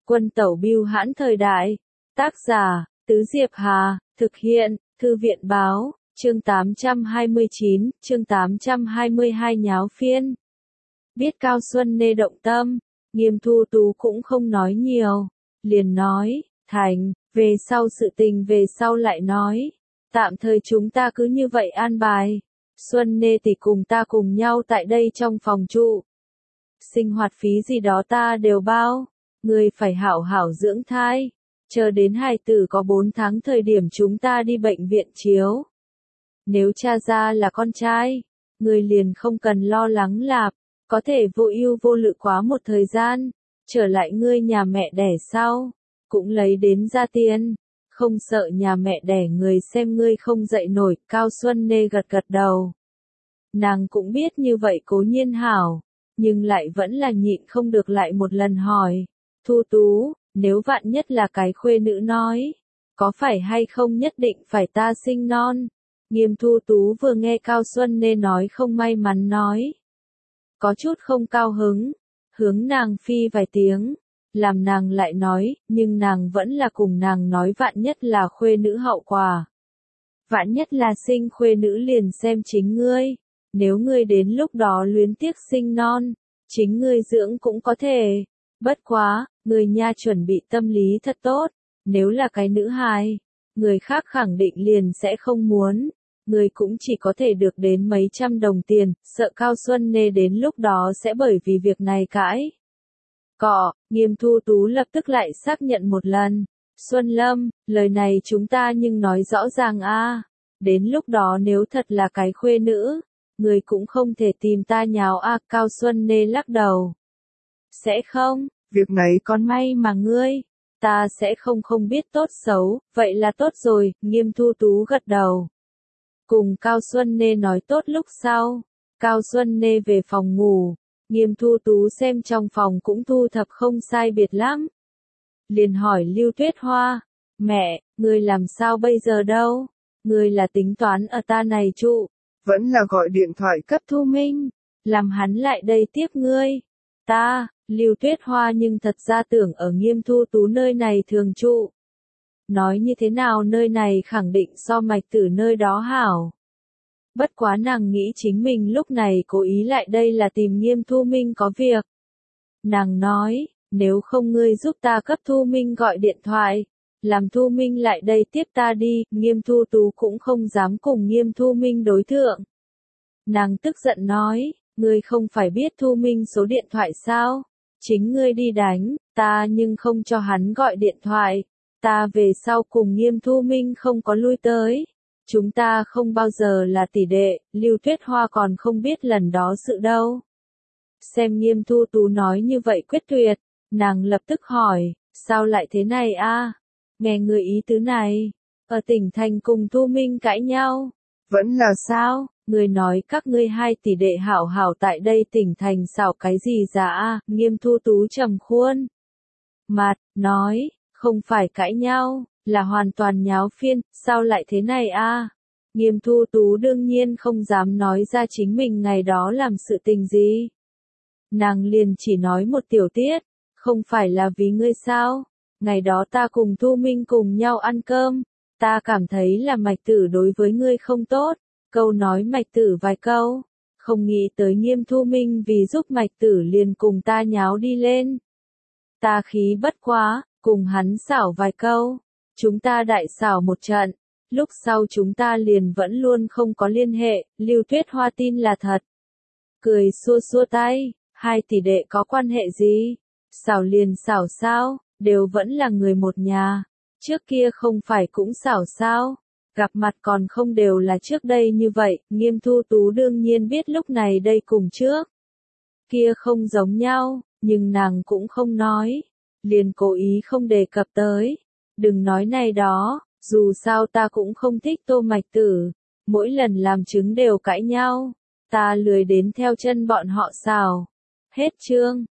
Quân tẩu bưu hãn thời đại. Tác giả, Tứ Diệp Hà, thực hiện, Thư viện báo, chương 829, chương 822 nháo phiên. Biết Cao Xuân Nê động tâm, Nghiêm Thu Tú cũng không nói nhiều, liền nói, thành, về sau sự tình về sau lại nói, tạm thời chúng ta cứ như vậy an bài. Xuân Nê tỷ cùng ta cùng nhau tại đây trong phòng trụ. Sinh hoạt phí gì đó ta đều bao, người phải hảo hảo dưỡng thai, chờ đến hài tử có 4 tháng thời điểm chúng ta đi bệnh viện chiếu. Nếu cha ra là con trai, người liền không cần lo lắng lạp, có thể vô ưu vô lự quá một thời gian, trở lại ngươi nhà mẹ đẻ sau, cũng lấy đến ra tiền, không sợ nhà mẹ đẻ người xem ngươi không dậy nổi. Cao Xuân Nê gật gật đầu. Nàng cũng biết như vậy cố nhiên hảo, nhưng lại vẫn là nhịn không được lại một lần hỏi, Thu Tú, nếu vạn nhất là cái khuê nữ nói, có phải hay không nhất định phải ta sinh non? Nghiêm Thu Tú vừa nghe Cao Xuân Nê nói không may mắn nói, có chút không cao hứng, hướng nàng phi vài tiếng, làm nàng lại nói, nhưng nàng vẫn là cùng nàng nói vạn nhất là khuê nữ hậu quả. Vạn nhất là sinh khuê nữ liền xem chính ngươi, nếu ngươi đến lúc đó luyến tiếc sinh non, chính ngươi dưỡng cũng có thể. Bất quá, người nha chuẩn bị tâm lý thật tốt, nếu là cái nữ hài, người khác khẳng định liền sẽ không muốn, người cũng chỉ có thể được đến mấy trăm đồng tiền, sợ Cao Xuân Nê đến lúc đó sẽ bởi vì việc này cãi. Nghiêm Thu Tú lập tức lại xác nhận một lần, Xuân Lâm, lời này chúng ta nhưng nói rõ ràng a, đến lúc đó nếu thật là cái khuê nữ, người cũng không thể tìm ta nháo a. Cao Xuân Nê lắc đầu. Sẽ không, việc này con may mà ngươi, ta sẽ không biết tốt xấu, vậy là tốt rồi. Nghiêm Thu Tú gật đầu. Cùng Cao Xuân Nê nói tốt lúc sau, Cao Xuân Nê về phòng ngủ, Nghiêm Thu Tú xem trong phòng cũng thu thập không sai biệt lắm. Liền hỏi Lưu Tuyết Hoa, mẹ, ngươi làm sao bây giờ đâu? Ngươi là tính toán ở ta này trụ, vẫn là gọi điện thoại cấp Thu Minh, làm hắn lại đây tiếp ngươi. Lưu Tuyết Hoa nhưng thật ra tưởng ở Nghiêm Thu Tú nơi này thường trụ. Nói như thế nào nơi này khẳng định so Mạch Tử nơi đó hảo. Bất quá nàng nghĩ chính mình lúc này cố ý lại đây là tìm Nghiêm Thu Minh có việc. Nàng nói, nếu không ngươi giúp ta cấp Thu Minh gọi điện thoại, làm Thu Minh lại đây tiếp ta đi. Nghiêm Thu Tú cũng không dám cùng Nghiêm Thu Minh đối thượng. Nàng tức giận nói, ngươi không phải biết Thu Minh số điện thoại sao? Chính ngươi đi đánh, ta nhưng không cho hắn gọi điện thoại. Ta về sau cùng Nghiêm Thu Minh không có lui tới. Chúng ta không bao giờ là tỷ đệ. Lưu Tuyết Hoa còn không biết lần đó sự đâu. Xem Nghiêm Thu Tú nói như vậy quyết tuyệt, nàng lập tức hỏi, sao lại thế này a? Nghe người ý tứ này, ở tỉnh thành cùng Thu Minh cãi nhau. Vẫn là sao? Người nói các ngươi hai tỷ đệ hảo hảo tại đây tỉnh thành xảo cái gì ra a? Nghiêm Thu Tú trầm khuôn mặt, nói, không phải cãi nhau, là hoàn toàn nháo phiên, sao lại thế này a? Nghiêm Thu Tú đương nhiên không dám nói ra chính mình ngày đó làm sự tình gì. Nàng liền chỉ nói một tiểu tiết, không phải là vì ngươi sao? Ngày đó ta cùng Thu Minh cùng nhau ăn cơm, ta cảm thấy là Mạch Tử đối với ngươi không tốt, câu nói Mạch Tử vài câu, không nghĩ tới Nghiêm Thu Minh vì giúp Mạch Tử liền cùng ta nháo đi lên. Ta khí bất quá, cùng hắn xảo vài câu, chúng ta đại xảo một trận, lúc sau chúng ta liền vẫn luôn không có liên hệ. Lưu Tuyết Hoa tin là thật. Cười xua xua tay, hai tỷ đệ có quan hệ gì? Xảo liền xảo sao, đều vẫn là người một nhà, trước kia không phải cũng xảo sao? Gặp mặt còn không đều là trước đây như vậy. Nghiêm Thu Tú đương nhiên biết lúc này đây cùng trước kia không giống nhau, nhưng nàng cũng không nói, liền cố ý không đề cập tới. Đừng nói này đó, dù sao ta cũng không thích Tô Mạch Tử, mỗi lần làm chứng đều cãi nhau, ta lười đến theo chân bọn họ xào. Hết chương.